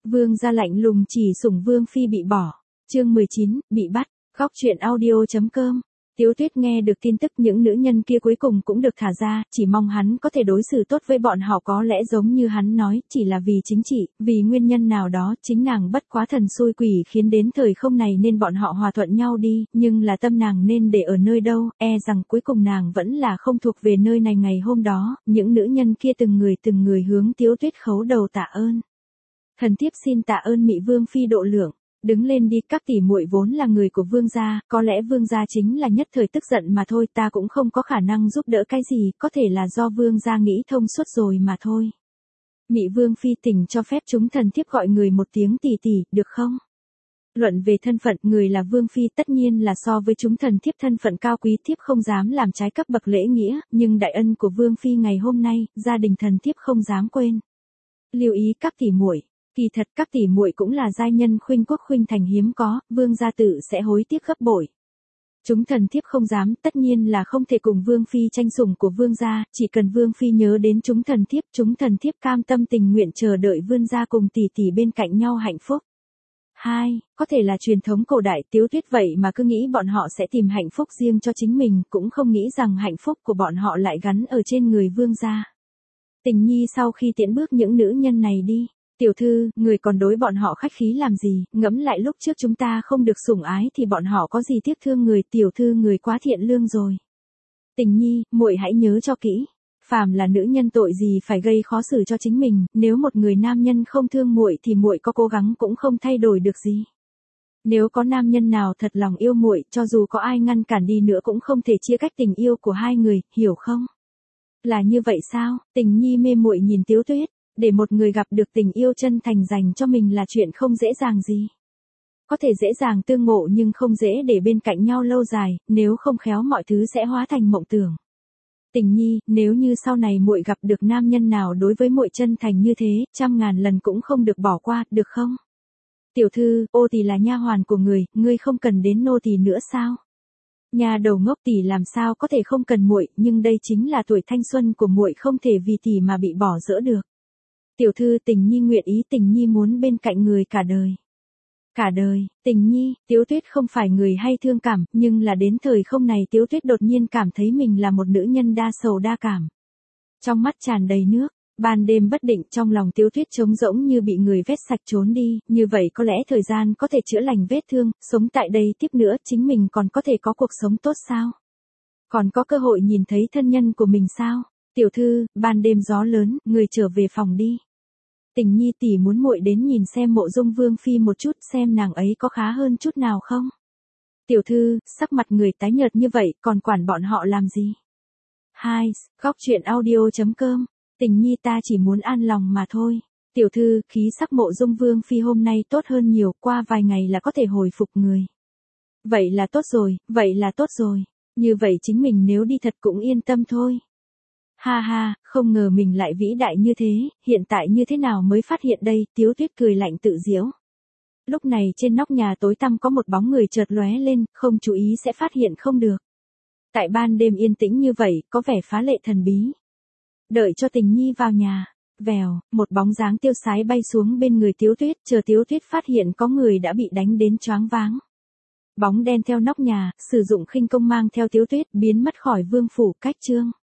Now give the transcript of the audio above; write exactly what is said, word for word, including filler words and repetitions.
Vương gia lạnh lùng chỉ sủng Vương phi bị bỏ. Chương mười chín, bị bắt. Góc truyện audio chấm com. Tiếu Tuyết nghe được tin tức những nữ nhân kia cuối cùng cũng được thả ra, chỉ mong hắn có thể đối xử tốt với bọn họ, có lẽ giống như hắn nói, chỉ là vì chính trị, vì nguyên nhân nào đó, chính nàng bất quá thần xui quỷ khiến đến thời không này nên bọn họ hòa thuận nhau đi, nhưng là tâm nàng nên để ở nơi đâu, e rằng cuối cùng nàng vẫn là không thuộc về nơi này. Ngày hôm đó, những nữ nhân kia từng người từng người hướng Tiếu Tuyết khấu đầu tạ ơn. Thần thiếp xin tạ ơn Mị Vương phi độ lượng. Đứng lên đi, các tỷ muội vốn là người của Vương gia, có lẽ Vương gia chính là nhất thời tức giận mà thôi, ta cũng không có khả năng giúp đỡ cái gì, có thể là do Vương gia nghĩ thông suốt rồi mà thôi. Mị Vương phi tình cho phép chúng thần thiếp gọi người một tiếng tỷ tỷ, được không? Luận về thân phận, người là Vương phi tất nhiên là so với chúng thần thiếp thân phận cao quý, thiếp không dám làm trái cấp bậc lễ nghĩa, nhưng đại ân của Vương phi ngày hôm nay, gia đình thần thiếp không dám quên. Lưu ý các tỷ muội. Kỳ thật các tỷ muội cũng là giai nhân khuynh quốc khuynh thành hiếm có, Vương gia tự sẽ hối tiếc gấp bội. Chúng thần thiếp không dám, tất nhiên là không thể cùng Vương phi tranh sủng của Vương gia, chỉ cần Vương phi nhớ đến chúng thần thiếp, chúng thần thiếp cam tâm tình nguyện chờ đợi Vương gia cùng tỷ tỷ bên cạnh nhau hạnh phúc. Hai, có thể là truyền thống cổ đại, Tiếu Tuyết vậy mà cứ nghĩ bọn họ sẽ tìm hạnh phúc riêng cho chính mình, cũng không nghĩ rằng hạnh phúc của bọn họ lại gắn ở trên người Vương gia. Tình Nhi sau khi tiễn bước những nữ nhân này đi. Tiểu thư, người còn đối bọn họ khách khí làm gì, ngẫm lại lúc trước chúng ta không được sủng ái thì bọn họ có gì tiếc thương người, tiểu thư người quá thiện lương rồi. Tình Nhi, muội hãy nhớ cho kỹ, phàm là nữ nhân tội gì phải gây khó xử cho chính mình, nếu một người nam nhân không thương muội thì muội có cố gắng cũng không thay đổi được gì. Nếu có nam nhân nào thật lòng yêu muội, cho dù có ai ngăn cản đi nữa cũng không thể chia cách tình yêu của hai người, hiểu không? Là như vậy sao? Tình Nhi mê muội nhìn Tiếu Tuyết. Để một người gặp được tình yêu chân thành dành cho mình là chuyện không dễ dàng gì. Có thể dễ dàng tương ngộ nhưng không dễ để bên cạnh nhau lâu dài, nếu không khéo mọi thứ sẽ hóa thành mộng tưởng. Tình Nhi, nếu như sau này muội gặp được nam nhân nào đối với muội chân thành như thế, trăm ngàn lần cũng không được bỏ qua, được không? Tiểu thư, ô tỳ là nha hoàn của người, ngươi không cần đến nô tỳ nữa sao? Nhà đầu ngốc, tỷ làm sao có thể không cần muội, nhưng đây chính là tuổi thanh xuân của muội, không thể vì tỷ mà bị bỏ dỡ được. Tiểu thư, Tình Nhi nguyện ý, Tình Nhi muốn bên cạnh người cả đời. Cả đời, Tình Nhi, Tiếu Tuyết không phải người hay thương cảm, nhưng là đến thời không này Tiếu Tuyết đột nhiên cảm thấy mình là một nữ nhân đa sầu đa cảm. Trong mắt tràn đầy nước, ban đêm bất định, trong lòng Tiếu Tuyết trống rỗng như bị người vét sạch trốn đi, như vậy có lẽ thời gian có thể chữa lành vết thương, sống tại đây tiếp nữa chính mình còn có thể có cuộc sống tốt sao? Còn có cơ hội nhìn thấy thân nhân của mình sao? Tiểu thư, ban đêm gió lớn, người trở về phòng đi. Tình Nhi tỷ muốn muội đến nhìn xem Mộ Dung Vương phi một chút, xem nàng ấy có khá hơn chút nào không. Tiểu thư, sắc mặt người tái nhợt như vậy, còn quản bọn họ làm gì? Hai, góc truyện audio chấm com. Tình Nhi ta chỉ muốn an lòng mà thôi. Tiểu thư, khí sắc Mộ Dung Vương phi hôm nay tốt hơn nhiều, qua vài ngày là có thể hồi phục người. Vậy là tốt rồi, vậy là tốt rồi. Như vậy chính mình nếu đi thật cũng yên tâm thôi. Ha ha, không ngờ mình lại vĩ đại như thế, hiện tại như thế nào mới phát hiện đây, Tiếu Tuyết cười lạnh tự giễu. Lúc này trên nóc nhà tối tăm có một bóng người chợt lóe lên, không chú ý sẽ phát hiện không được. Tại ban đêm yên tĩnh như vậy, có vẻ phá lệ thần bí. Đợi cho Tình Nhi vào nhà, vèo, một bóng dáng tiêu sái bay xuống bên người Tiếu Tuyết, chờ Tiếu Tuyết phát hiện có người đã bị đánh đến choáng váng. Bóng đen theo nóc nhà, sử dụng khinh công mang theo Tiếu Tuyết biến mất khỏi vương phủ, cách trương.